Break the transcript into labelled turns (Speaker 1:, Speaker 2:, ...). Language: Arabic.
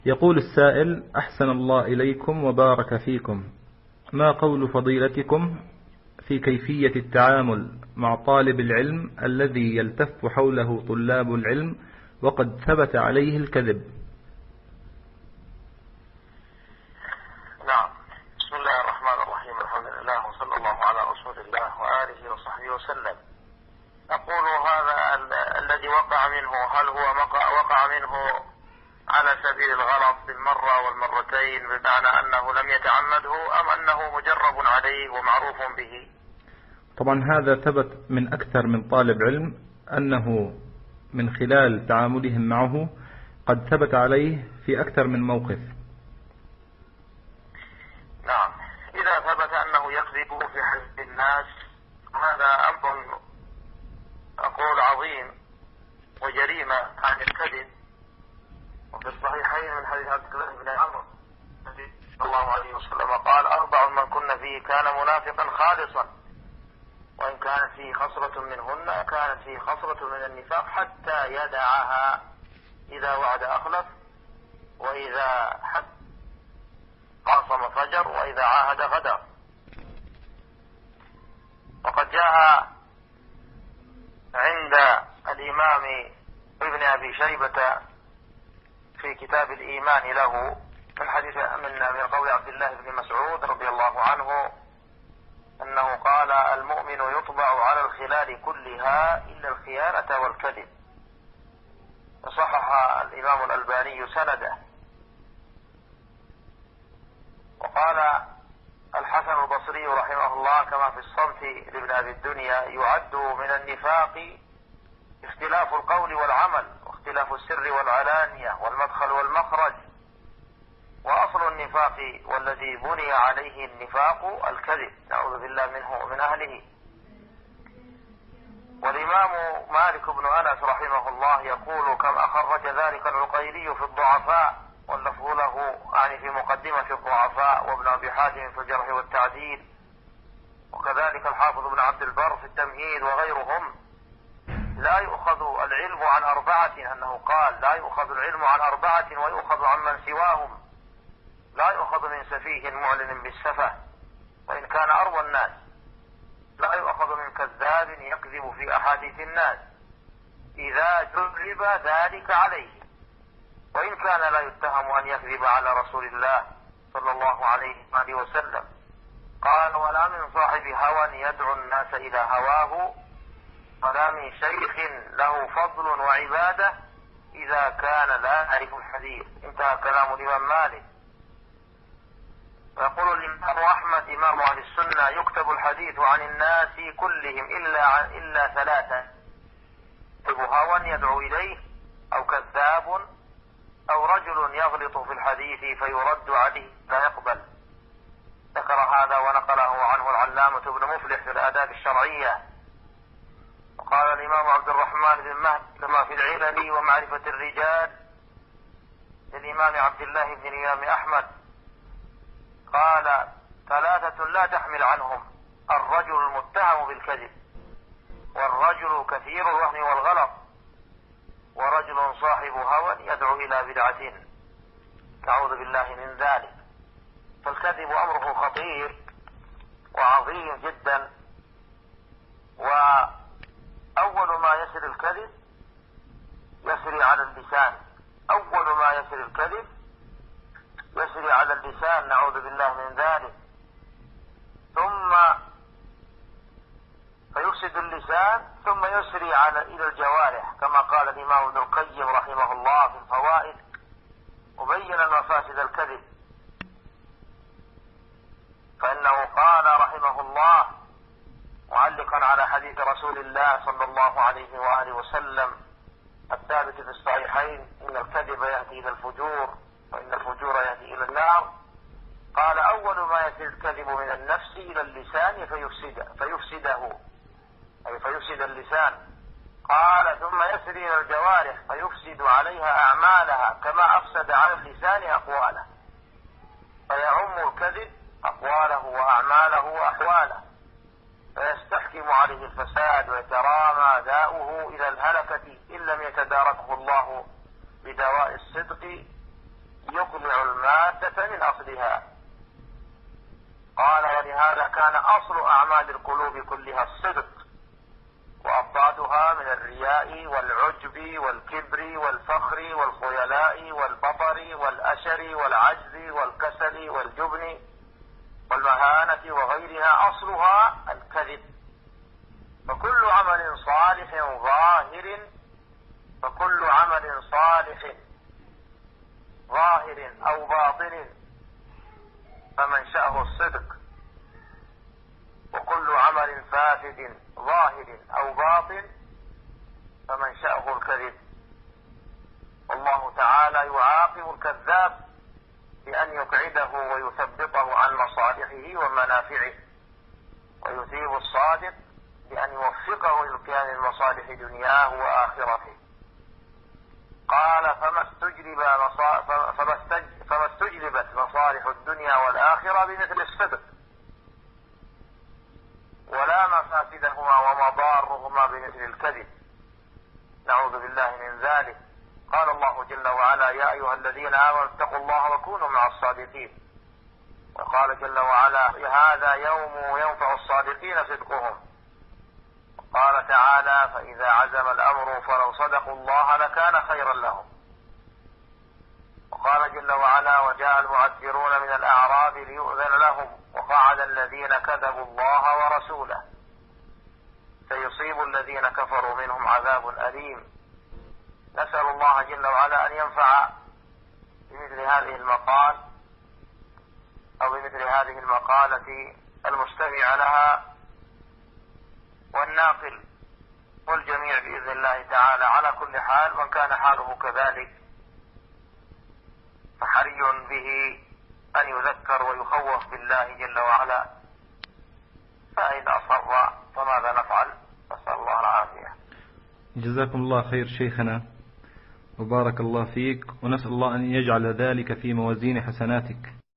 Speaker 1: يقول السائل: أحسن الله إليكم وبارك فيكم، ما قول فضيلتكم في كيفية التعامل مع طالب العلم الذي يلتف حوله طلاب العلم وقد ثبت عليه الكذب؟
Speaker 2: نعم. بسم الله الرحمن الرحيم، الحمد لله وصلى الله على رسول الله وآله وصحبه وسلم. أقول هذا الذي وقع منه، هل هو وقع منه على سبيل الغلط بالمرة والمرتين بمعنى أنه لم يتعمده، أم أنه مجرب عليه ومعروف به؟
Speaker 1: طبعا هذا ثبت من أكثر من طالب علم أنه من خلال تعاملهم معه قد ثبت عليه في أكثر من موقف.
Speaker 2: نعم. إذا ثبت أنه يكذب في حق الناس، هذا أمر أقول عظيم وجريمة عن الكذب. وفي الصحيحين من حديث عبد الله بن عمرو النبي صلى الله عليه وسلم قال: 4 من كن فيه كان منافقا خالصا، وإن كانت فيه خصلة منهن كانت فيه خصلة من النفاق حتى يدعها: إذا وعد أخلف، وإذا حد قاصم فجر، وإذا عاهد غدر. وقد جاء عند الإمام ابن أبي شيبة في كتاب الإيمان له من حديث من قول عبد الله بن مسعود رضي الله عنه أنه قال: المؤمن يطبع على الخلال كلها إلا الخيانة والكذب. وصحح الإمام الألباني سنده. وقال الحسن البصري رحمه الله كما في الصمت لابن أبي الدنيا: يعد من النفاق اختلاف القول والعمل، واختلاف السر والعلانية، والمدخل والمخرج، وأصل النفاق والذي بني عليه النفاق الكذب، نعوذ بالله منه ومن أهله. والإمام مالك بن أنس رحمه الله يقول: كم أخرج ذلك العقيلي في الضعفاء، واللفظ له يعني في مقدمة الضعفاء، وابن أبي حاتم في الجرح والتعديل، وكذلك الحافظ ابن عبد البر في التمهيد وغيرهم: لا يؤخذ العلم عن 4، أنه قال: لا يؤخذ العلم عن 4 ويؤخذ عن من سواهم، لا يؤخذ من سفيه معلن بالسفة وإن كان أروى الناس، لا يؤخذ من كذاب يكذب في أحاديث الناس إذا جرب ذلك عليه، وإن كان لا يتهم أن يكذب على رسول الله صلى الله عليه وآله وسلم. قال: ولا من صاحب هوى يدعو الناس إلى هواه، ولا من شيخ له فضل وعبادة إذا كان لا يعرف الحديث. انتهى كلام الإمام مالك. ويقول الإمام أحمد إمام أهل السنة: يكتب الحديث عن الناس كلهم إلا 3: هوى يدعو إليه، أو كذاب، أو رجل يغلط في الحديث فيرد عليه لا يقبل. ذكر هذا ونقله عنه العلامة ابن مفلح في الآداب الشرعية. وقال الإمام عبد الرحمن بن مهدي كما في العلل ومعرفة الرجال للإمام عبد الله بن الإمام أحمد، قال: 3 لا تحمل عنهم: الرجل المتهم بالكذب، والرجل كثير الوهن والغلط، ورجل صاحب هوى يدعو إلى بدعة، نعوذ بالله من ذلك. فالكذب أمره خطير وعظيم جدا. وأول ما يسري الكذب يسري على اللسان، أول ما يسري الكذب يسري على اللسان، نعوذ بالله من ذلك، ثم فيفسد اللسان، ثم يسري إلى الجوارح، كما قال الإمام ابن القيم رحمه الله في الفوائد مبينا مفاسد الكذب. فإنه قال رحمه الله معلقا على حديث رسول الله صلى الله عليه وآله وسلم الثابت في الصحيحين: إن الكذب يهدي إلى الفجور، وإن الفجور يهدي إلى النار. قال: أول ما يسري الكذب من النفس إلى اللسان فيفسده، أي فيفسد اللسان. قال: ثم يسري إلى الجوارح فيفسد عليها أعمالها كما أفسد على اللسان أقواله، فيعم الكذب أقواله وأعماله وأحواله، فيستحكم عليه الفساد ويترامى داؤه إلى الهلكة إن لم يتداركه الله بدواء الصدق من أصلها. قال ولهذا كان أصل أعمال القلوب كلها الصدق، وأضدادها من الرياء والعجب والكبر والفخر والخيلاء والبطر والأشر والعجز والكسل والجبن والمهانة وغيرها أصلها الكذب. فكل عمل صالح ظاهر أو باطن فمنشأه الصدق، وكل عمل فاسد ظاهر أو باطن فمنشأه الكذب. والله تعالى يعاقب الكذاب بأن يقعده ويثبطه عن مصالحه ومنافعه، ويثيب الصادق بأن يوفقه لقيام مصالح دنياه وآخرته. قال فما استجلبت مصالح الدنيا والآخرة بمثل الصدق، ولا مفاسدهما ومضارهما بمثل الكذب، نعوذ بالله من ذلك. قال الله جل وعلا يا أيها الذين آمنوا اتقوا الله وكونوا مع الصادقين. وقال جل وعلا هذا يوم ينفع الصادقين صدقهم. قال تعالى فإذا عزم الأمر فلو صدقوا الله لكان خيرا لهم. وقال جل وعلا وجاء المعذرون من الأعراب ليؤذن لهم وقعد الذين كذبوا الله ورسوله سيصيب الذين كفروا منهم عذاب أليم. نسأل الله جل وعلا أن ينفع بمثل هذه المقال أو بمثل هذه المقالة المستمع لها والناقل والجميع بإذن الله تعالى. على كل حال من كان حاله كذلك فحري به أن يذكر ويخوف بالله جل وعلا، فإن أصر فماذا نفعل؟ نسأل الله العافية.
Speaker 1: جزاكم الله خير شيخنا وبارك الله فيك، ونسأل الله أن يجعل ذلك في موازين حسناتك.